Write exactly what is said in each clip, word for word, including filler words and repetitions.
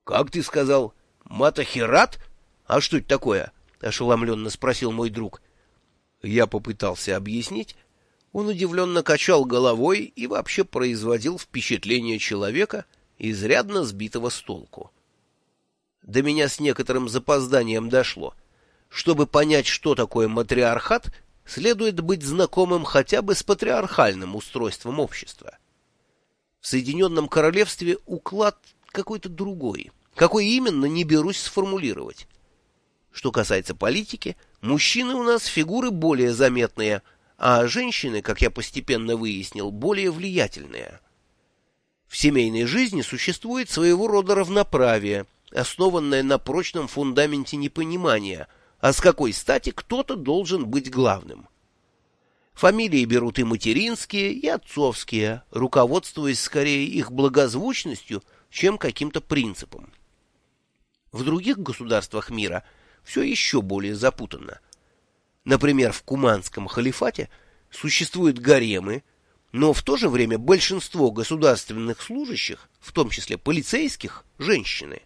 — Как ты сказал? Матахерат? А что это такое? — ошеломленно спросил мой друг. Я попытался объяснить. Он удивленно качал головой и вообще производил впечатление человека, изрядно сбитого с толку. До меня с некоторым запозданием дошло. Чтобы понять, что такое матриархат, следует быть знакомым хотя бы с патриархальным устройством общества. В Соединенном Королевстве уклад какой-то другой. Какой именно, не берусь сформулировать. Что касается политики, мужчины у нас фигуры более заметные, а женщины, как я постепенно выяснил, более влиятельные. В семейной жизни существует своего рода равноправие, основанное на прочном фундаменте непонимания, а с какой стати кто-то должен быть главным. Фамилии берут и материнские, и отцовские, руководствуясь скорее их благозвучностью, чем каким-то принципом. В других государствах мира все еще более запутанно. Например, в Куманском халифате существуют гаремы, но в то же время большинство государственных служащих, в том числе полицейских, женщины.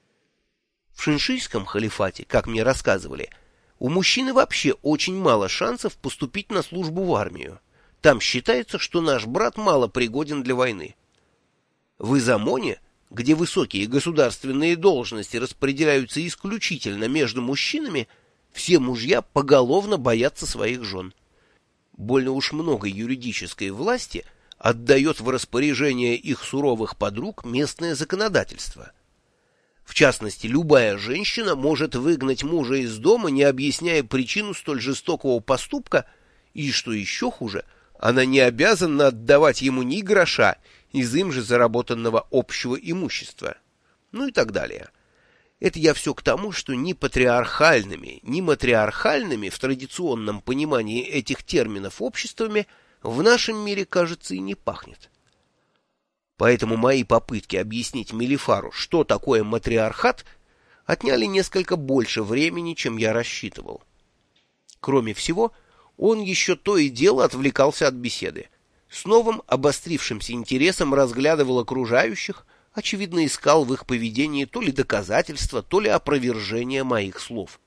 В Шиншийском халифате, как мне рассказывали, у мужчины вообще очень мало шансов поступить на службу в армию. Там считается, что наш брат мало пригоден для войны. В Изамоне, где высокие государственные должности распределяются исключительно между мужчинами, все мужья поголовно боятся своих жен. Больно уж много юридической власти отдает в распоряжение их суровых подруг местное законодательство. В частности, любая женщина может выгнать мужа из дома, не объясняя причину столь жестокого поступка, и, что еще хуже, она не обязана отдавать ему ни гроша из им же заработанного общего имущества. Ну и так далее. Это я все к тому, что ни патриархальными, ни матриархальными в традиционном понимании этих терминов обществами в нашем мире, кажется, и не пахнет. Поэтому мои попытки объяснить Мелифару, что такое матриархат, отняли несколько больше времени, чем я рассчитывал. Кроме всего, он еще то и дело отвлекался от беседы. С новым обострившимся интересом разглядывал окружающих, очевидно, искал в их поведении то ли доказательства, то ли опровержение моих слов.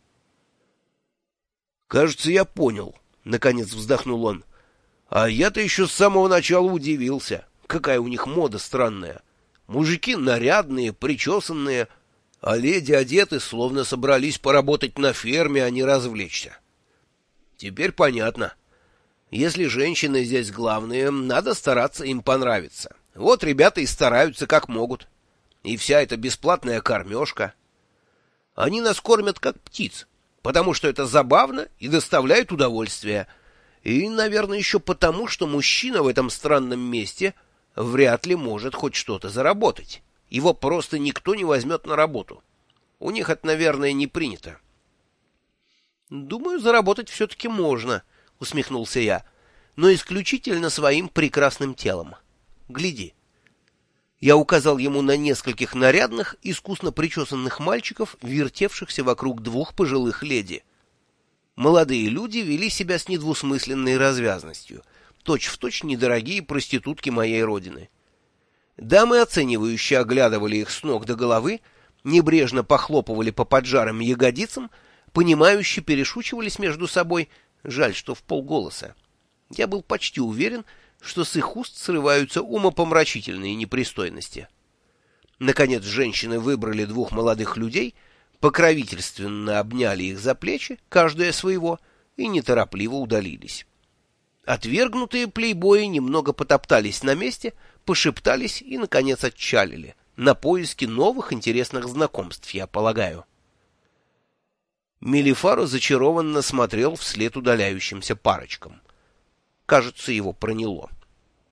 «Кажется, я понял», — наконец вздохнул он. «А я-то еще с самого начала удивился. Какая у них мода странная. Мужики нарядные, причесанные, а леди одеты, словно собрались поработать на ферме, а не развлечься. Теперь понятно. Если женщины здесь главные, надо стараться им понравиться. Вот ребята и стараются как могут. И вся эта бесплатная кормежка. Они нас кормят как птиц, потому что это забавно и доставляет удовольствие. И, наверное, еще потому, что мужчина в этом странном месте вряд ли может хоть что-то заработать. Его просто никто не возьмет на работу. У них это, наверное, не принято. «Думаю, заработать все-таки можно», — усмехнулся я, — «но исключительно своим прекрасным телом. Гляди». Я указал ему на нескольких нарядных, искусно причесанных мальчиков, вертевшихся вокруг двух пожилых леди. Молодые люди вели себя с недвусмысленной развязностью, точь-в-точь недорогие проститутки моей родины. Дамы, оценивающе оглядывали их с ног до головы, небрежно похлопывали по поджарым ягодицам, понимающе перешучивались между собой, жаль, что в полголоса. Я был почти уверен, что с их уст срываются умопомрачительные непристойности. Наконец женщины выбрали двух молодых людей, покровительственно обняли их за плечи, каждая своего, и неторопливо удалились. Отвергнутые плейбои немного потоптались на месте, пошептались и, наконец, отчалили, на поиски новых интересных знакомств, я полагаю. Мелифаро зачарованно смотрел вслед удаляющимся парочкам. Кажется, его проняло.